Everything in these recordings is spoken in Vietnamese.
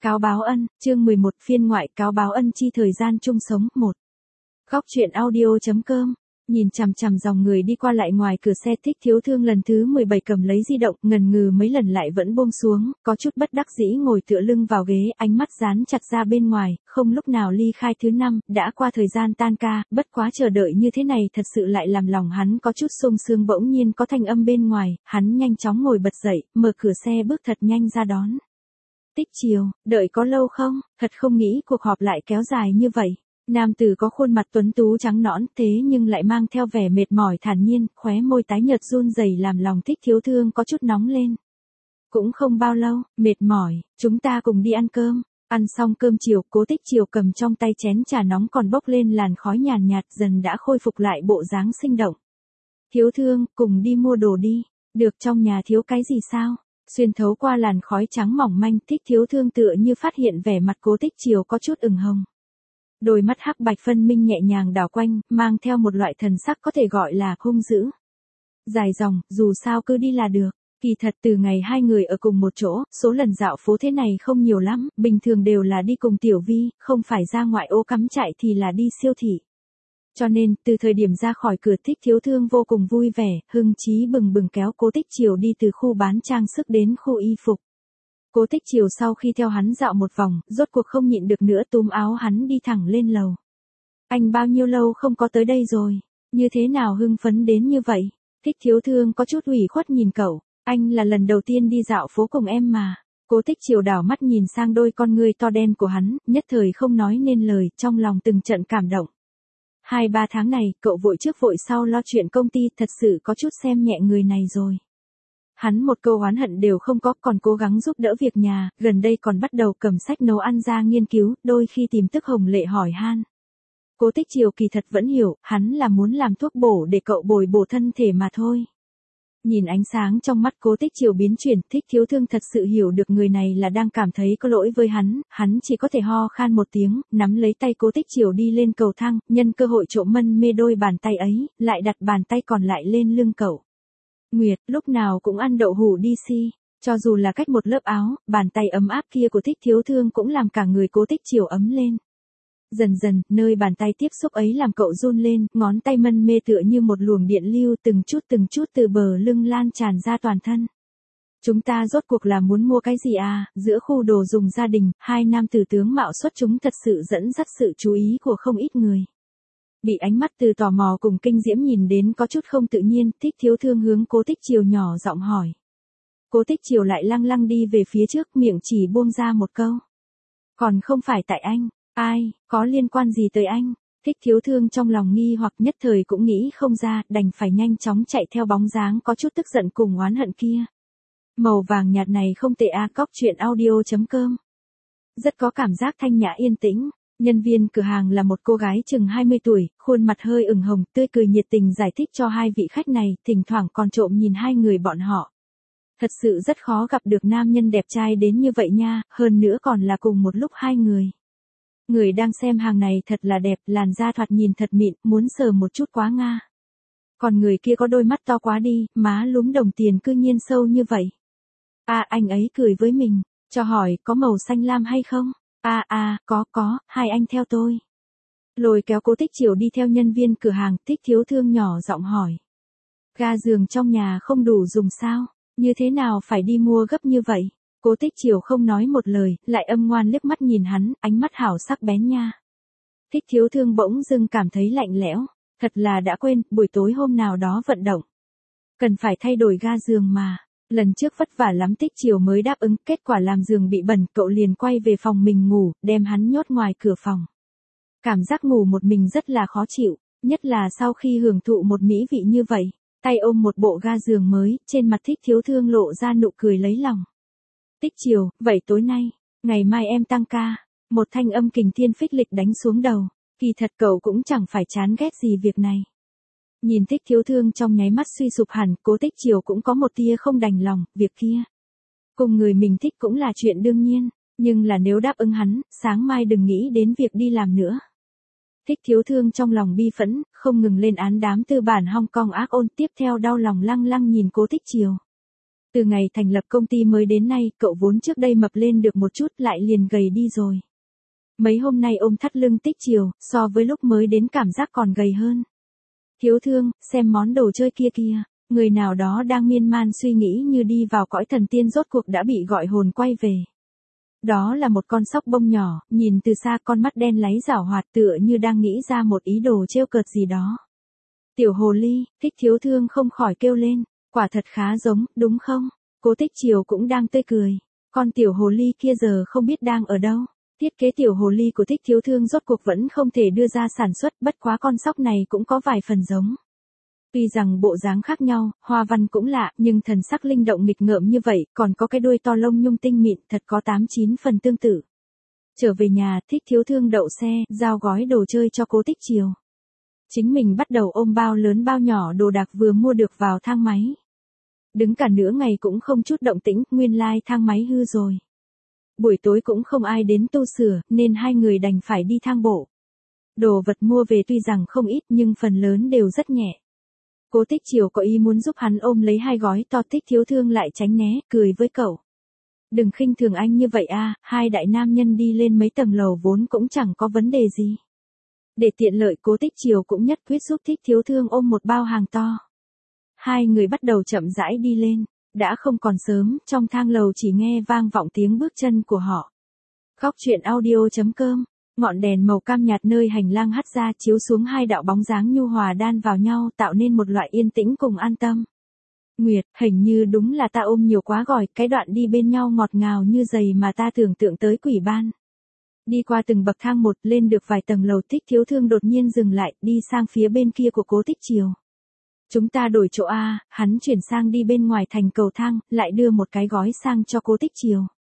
Cáo báo ân, chương 11 phiên ngoại cáo báo ân chi thời gian chung sống 1. Góc truyện audio.com. Nhìn chằm chằm dòng người đi qua lại ngoài cửa xe, Thích Thiếu Thương lần thứ 17 cầm lấy di động, ngần ngừ mấy lần lại vẫn buông xuống, có chút bất đắc dĩ ngồi tựa lưng vào ghế, ánh mắt dán chặt ra bên ngoài, không lúc nào ly khai thứ 5, đã qua thời gian tan ca, bất quá chờ đợi như thế này thật sự lại làm lòng hắn có chút sung sướng. Bỗng nhiên có thanh âm bên ngoài, hắn nhanh chóng ngồi bật dậy, mở cửa xe bước thật nhanh ra đón. Tích Chiều, đợi có lâu không? Thật không nghĩ cuộc họp lại kéo dài như vậy. Nam tử có khuôn mặt tuấn tú trắng nõn, thế nhưng lại mang theo vẻ mệt mỏi thản nhiên, khóe môi tái nhợt run rẩy làm lòng Thích Thiếu Thương có chút nóng lên. Cũng không bao lâu, mệt mỏi, chúng ta cùng đi ăn cơm. Ăn xong cơm chiều, Cố Tích Chiều cầm trong tay chén trà nóng còn bốc lên làn khói nhàn nhạt, dần đã khôi phục lại bộ dáng sinh động. Thiếu Thương, cùng đi mua đồ đi. Được, trong nhà thiếu cái gì sao? Xuyên thấu qua làn khói trắng mỏng manh, Thích Thiếu Thương tựa như phát hiện vẻ mặt Cố Tích Chiều có chút ửng hồng. Đôi mắt hắc bạch phân minh nhẹ nhàng đảo quanh, mang theo một loại thần sắc có thể gọi là hung dữ. Dài dòng, dù sao cứ đi là được. Kỳ thật từ ngày hai người ở cùng một chỗ, số lần dạo phố thế này không nhiều lắm, bình thường đều là đi cùng Tiểu Vi, không phải ra ngoại ô cắm trại thì là đi siêu thị. Cho nên, từ thời điểm ra khỏi cửa, Thích Thiếu Thương vô cùng vui vẻ, hưng chí bừng bừng kéo Cố Tích Chiều đi từ khu bán trang sức đến khu y phục. Cố Tích Chiều sau khi theo hắn dạo một vòng, rốt cuộc không nhịn được nữa túm áo hắn đi thẳng lên lầu. Anh bao nhiêu lâu không có tới đây rồi? Như thế nào hưng phấn đến như vậy? Thích Thiếu Thương có chút ủy khuất nhìn cậu, anh là lần đầu tiên đi dạo phố cùng em mà. Cố Tích Chiều đảo mắt nhìn sang đôi con ngươi to đen của hắn, nhất thời không nói nên lời, trong lòng từng trận cảm động. 2-3 tháng này, cậu vội trước vội sau lo chuyện công ty, thật sự có chút xem nhẹ người này rồi. Hắn một câu oán hận đều không có, còn cố gắng giúp đỡ việc nhà, gần đây còn bắt đầu cầm sách nấu ăn ra nghiên cứu, đôi khi tìm Tức Hồng Lệ hỏi han. Cố Tích Chiều kỳ thật vẫn hiểu, hắn là muốn làm thuốc bổ để cậu bồi bổ thân thể mà thôi. Nhìn ánh sáng trong mắt Cố Tích Chiều biến chuyển, Thích Thiếu Thương thật sự hiểu được người này là đang cảm thấy có lỗi với hắn chỉ có thể ho khan một tiếng, nắm lấy tay Cố Tích Chiều đi lên cầu thang, nhân cơ hội trộm mân mê đôi bàn tay ấy, lại đặt bàn tay còn lại lên lưng cậu. Nguyệt, lúc nào cũng ăn đậu hũ đi si, cho dù là cách một lớp áo, bàn tay ấm áp kia của Thích Thiếu Thương cũng làm cả người Cố Tích Chiều ấm lên. Dần dần, nơi bàn tay tiếp xúc ấy làm cậu run lên, ngón tay mân mê tựa như một luồng điện lưu từng chút từ bờ lưng lan tràn ra toàn thân. Chúng ta rốt cuộc là muốn mua cái gì à? Giữa khu đồ dùng gia đình, hai nam tử tướng mạo xuất chúng thật sự dẫn dắt sự chú ý của không ít người. Bị ánh mắt từ tò mò cùng kinh diễm nhìn đến có chút không tự nhiên, Thích Thiếu Thương hướng Cố Tích Chiều nhỏ giọng hỏi. Cố Tích Chiều lại lăng lăng đi về phía trước, miệng chỉ buông ra một câu. Còn không phải tại anh, ai, có liên quan gì tới anh? Thích Thiếu Thương trong lòng nghi hoặc nhất thời cũng nghĩ không ra, đành phải nhanh chóng chạy theo bóng dáng có chút tức giận cùng oán hận kia. Màu vàng nhạt này không tệ a. Cóc truyện audio.com. Rất có cảm giác thanh nhã yên tĩnh. Nhân viên cửa hàng là một cô gái chừng 20 tuổi, khuôn mặt hơi ửng hồng, tươi cười nhiệt tình giải thích cho hai vị khách này, thỉnh thoảng còn trộm nhìn hai người bọn họ. Thật sự rất khó gặp được nam nhân đẹp trai đến như vậy nha, hơn nữa còn là cùng một lúc hai người. Người đang xem hàng này thật là đẹp, làn da thoạt nhìn thật mịn, muốn sờ một chút quá nga. Còn người kia có đôi mắt to quá đi, má lúm đồng tiền cư nhiên sâu như vậy. Anh ấy cười với mình, cho hỏi có màu xanh lam hay không? Có, hai anh theo tôi. Lôi kéo Cố Tích Chiều đi theo nhân viên cửa hàng, Thích Thiếu Thương nhỏ giọng hỏi. Ga giường trong nhà không đủ dùng sao? Như thế nào phải đi mua gấp như vậy? Cố Tích Chiều không nói một lời, lại âm ngoan liếc mắt nhìn hắn, ánh mắt hảo sắc bén nha. Thích Thiếu Thương bỗng dưng cảm thấy lạnh lẽo, thật là đã quên, buổi tối hôm nào đó vận động. Cần phải thay đổi ga giường mà. Lần trước vất vả lắm Tích Chiều mới đáp ứng, kết quả làm giường bị bẩn, cậu liền quay về phòng mình ngủ, đem hắn nhốt ngoài cửa phòng. Cảm giác ngủ một mình rất là khó chịu, nhất là sau khi hưởng thụ một mỹ vị như vậy, tay ôm một bộ ga giường mới, trên mặt Thích Thiếu Thương lộ ra nụ cười lấy lòng. Tích Chiều, vậy tối nay, ngày mai em tăng ca, một thanh âm kình thiên phích lịch đánh xuống đầu, kỳ thật cậu cũng chẳng phải chán ghét gì việc này. Nhìn Thích Thiếu Thương trong nháy mắt suy sụp hẳn, Cố Tích Chiều cũng có một tia không đành lòng, việc kia. Cùng người mình thích cũng là chuyện đương nhiên, nhưng là nếu đáp ứng hắn, sáng mai đừng nghĩ đến việc đi làm nữa. Thích Thiếu Thương trong lòng bi phẫn, không ngừng lên án đám tư bản Hong Kong ác ôn, tiếp theo đau lòng lăng lăng nhìn Cố Tích Chiều. Từ ngày thành lập công ty mới đến nay, cậu vốn trước đây mập lên được một chút lại liền gầy đi rồi. Mấy hôm nay ôm thắt lưng Tích Chiều, so với lúc mới đến cảm giác còn gầy hơn. Thiếu thương, xem món đồ chơi kia kìa. Người nào đó đang miên man suy nghĩ như đi vào cõi thần tiên rốt cuộc đã bị gọi hồn quay về. Đó là một con sóc bông nhỏ, nhìn từ xa con mắt đen láy giảo hoạt tựa như đang nghĩ ra một ý đồ trêu cợt gì đó. Tiểu hồ ly, Thích Thiếu Thương không khỏi kêu lên, quả thật khá giống, đúng không? Cố Tích Chiều cũng đang tươi cười. Con tiểu hồ ly kia giờ không biết đang ở đâu. Thiết kế tiểu hồ ly của Thích Thiếu Thương rốt cuộc vẫn không thể đưa ra sản xuất, bất quá con sóc này cũng có vài phần giống. Tuy rằng bộ dáng khác nhau, hoa văn cũng lạ, nhưng thần sắc linh động nghịch ngợm như vậy, còn có cái đuôi to lông nhung tinh mịn, thật có 8-9 phần tương tự. Trở về nhà, Thích Thiếu Thương đậu xe, giao gói đồ chơi cho Cố Tích Chiều. Chính mình bắt đầu ôm bao lớn bao nhỏ đồ đạc vừa mua được vào thang máy. Đứng cả nửa ngày cũng không chút động tĩnh, nguyên lai thang máy hư rồi. Buổi tối cũng không ai đến tu sửa, nên hai người đành phải đi thang bộ. Đồ vật mua về tuy rằng không ít nhưng phần lớn đều rất nhẹ. Cố Tích Chiều có ý muốn giúp hắn ôm lấy hai gói to, Thích Thiếu Thương lại tránh né, cười với cậu. Đừng khinh thường anh như vậy a, hai đại nam nhân đi lên mấy tầng lầu vốn cũng chẳng có vấn đề gì. Để tiện lợi Cố Tích Chiều cũng nhất quyết giúp Thích Thiếu Thương ôm một bao hàng to. Hai người bắt đầu chậm rãi đi lên, đã không còn sớm, trong thang lầu chỉ nghe vang vọng tiếng bước chân của họ. Góc truyện audio.com. Ngọn đèn màu cam nhạt nơi hành lang hắt ra chiếu xuống hai đạo bóng dáng nhu hòa đan vào nhau tạo nên một loại yên tĩnh cùng an tâm. Nguyệt, hình như đúng là ta ôm nhiều quá rồi, cái đoạn đi bên nhau ngọt ngào như giày mà ta tưởng tượng tới quỷ ban. Đi qua từng bậc thang một lên được vài tầng lầu, Thích Thiếu Thương đột nhiên dừng lại, đi sang phía bên kia của Cố Tích Chiều. Chúng ta đổi chỗ a, hắn chuyển sang đi bên ngoài thành cầu thang, lại đưa một cái gói sang cho Cố Tích Chiều.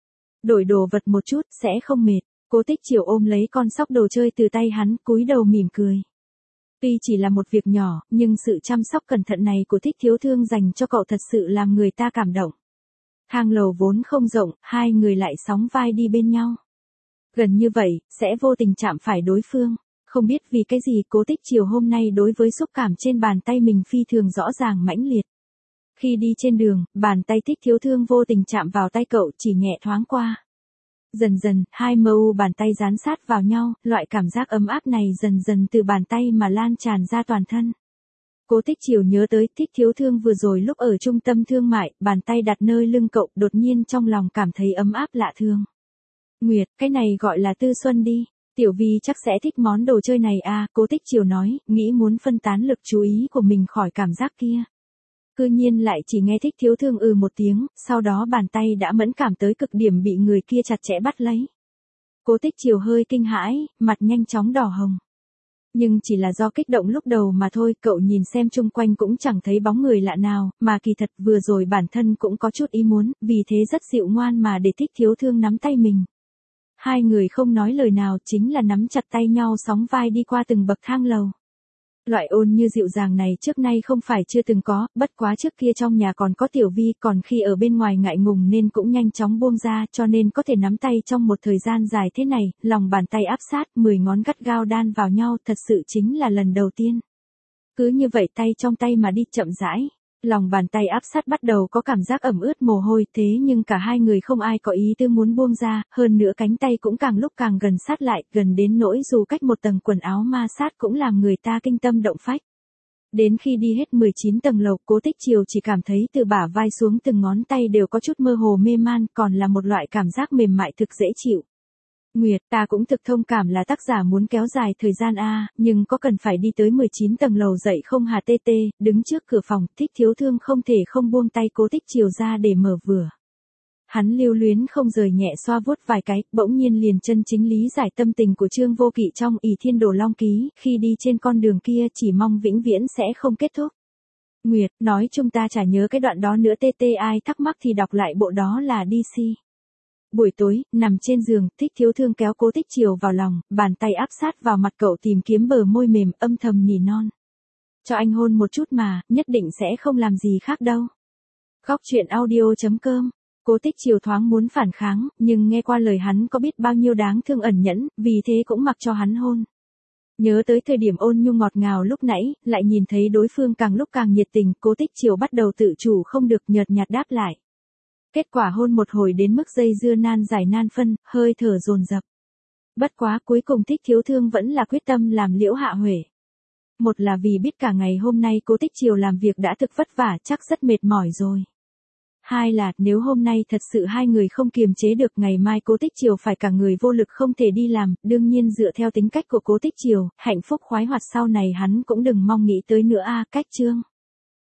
Đổi đồ vật một chút, sẽ không mệt. Cố Tích Chiều ôm lấy con sóc đồ chơi từ tay hắn, cúi đầu mỉm cười. Tuy chỉ là một việc nhỏ, nhưng sự chăm sóc cẩn thận này của Thích Thiếu Thương dành cho cậu thật sự làm người ta cảm động. Thang lầu vốn không rộng, hai người lại sóng vai đi bên nhau. Gần như vậy, sẽ vô tình chạm phải đối phương. Không biết vì cái gì Cố Tích Chiều hôm nay đối với xúc cảm trên bàn tay mình phi thường rõ ràng mãnh liệt. Khi đi trên đường, bàn tay Thích Thiếu Thương vô tình chạm vào tay cậu chỉ nhẹ thoáng qua. Dần dần, hai mu bàn tay dán sát vào nhau, loại cảm giác ấm áp này dần dần từ bàn tay mà lan tràn ra toàn thân. Cố Tích Chiều nhớ tới Thích Thiếu Thương vừa rồi lúc ở trung tâm thương mại, bàn tay đặt nơi lưng cậu, đột nhiên trong lòng cảm thấy ấm áp lạ thường. Nguyệt, cái này gọi là tư xuân đi. Tiểu Vi chắc sẽ thích món đồ chơi này à, Cố Tích Chiều nói, nghĩ muốn phân tán lực chú ý của mình khỏi cảm giác kia. Cư nhiên lại chỉ nghe Thích Thiếu Thương một tiếng, sau đó bàn tay đã mẫn cảm tới cực điểm bị người kia chặt chẽ bắt lấy. Cố Tích Chiều hơi kinh hãi, mặt nhanh chóng đỏ hồng. Nhưng chỉ là do kích động lúc đầu mà thôi, cậu nhìn xem chung quanh cũng chẳng thấy bóng người lạ nào, mà kỳ thật vừa rồi bản thân cũng có chút ý muốn, vì thế rất dịu ngoan mà để Thích Thiếu Thương nắm tay mình. Hai người không nói lời nào, chính là nắm chặt tay nhau sóng vai đi qua từng bậc thang lầu. Loại ôn như dịu dàng này trước nay không phải chưa từng có, bất quá trước kia trong nhà còn có Tiểu Vi, còn khi ở bên ngoài ngại ngùng nên cũng nhanh chóng buông ra, cho nên có thể nắm tay trong một thời gian dài thế này, lòng bàn tay áp sát, 10 ngón gắt gao đan vào nhau, thật sự chính là lần đầu tiên. Cứ như vậy tay trong tay mà đi chậm rãi. Lòng bàn tay áp sát bắt đầu có cảm giác ẩm ướt mồ hôi, thế nhưng cả hai người không ai có ý tư muốn buông ra, hơn nữa cánh tay cũng càng lúc càng gần sát lại, gần đến nỗi dù cách một tầng quần áo ma sát cũng làm người ta kinh tâm động phách. Đến khi đi hết 19 tầng lầu, Cố Tích Chiều chỉ cảm thấy từ bả vai xuống từng ngón tay đều có chút mơ hồ mê man, còn là một loại cảm giác mềm mại thực dễ chịu. Nguyệt, ta cũng thực thông cảm là tác giả muốn kéo dài thời gian a, nhưng có cần phải đi tới 19 tầng lầu dậy không hả TT, đứng trước cửa phòng, Thích Thiếu Thương không thể không buông tay Cố Tích Chiều ra để mở vừa. Hắn lưu luyến không rời nhẹ xoa vuốt vài cái, bỗng nhiên liền chân chính lý giải tâm tình của Trương Vô Kỵ trong Ỷ Thiên Đồ Long Ký, khi đi trên con đường kia chỉ mong vĩnh viễn sẽ không kết thúc. Nguyệt, nói chúng ta chả nhớ cái đoạn đó nữa TT, ai thắc mắc thì đọc lại bộ đó là DC. Buổi tối, nằm trên giường, Thích Thiếu Thương kéo Cố Tích Chiều vào lòng, bàn tay áp sát vào mặt cậu tìm kiếm bờ môi mềm, âm thầm nỉ non. Cho anh hôn một chút mà, nhất định sẽ không làm gì khác đâu. Góc truyện audio.com. Cố Tích Chiều thoáng muốn phản kháng, nhưng nghe qua lời hắn có biết bao nhiêu đáng thương ẩn nhẫn, vì thế cũng mặc cho hắn hôn. Nhớ tới thời điểm ôn nhu ngọt ngào lúc nãy, lại nhìn thấy đối phương càng lúc càng nhiệt tình, Cố Tích Chiều bắt đầu tự chủ không được nhợt nhạt đáp lại. Kết quả hôn một hồi đến mức dây dưa nan giải nan phân, hơi thở dồn dập. Bất quá cuối cùng Thích Thiếu Thương vẫn là quyết tâm làm Liễu Hạ Huệ. Một là vì biết cả ngày hôm nay Cố Tích Triều làm việc đã thực vất vả, chắc rất mệt mỏi rồi. Hai là nếu hôm nay thật sự hai người không kiềm chế được, ngày mai Cố Tích Triều phải cả người vô lực không thể đi làm, đương nhiên dựa theo tính cách của Cố Tích Triều, hạnh phúc khoái hoạt sau này hắn cũng đừng mong nghĩ tới nữa a. Cách chương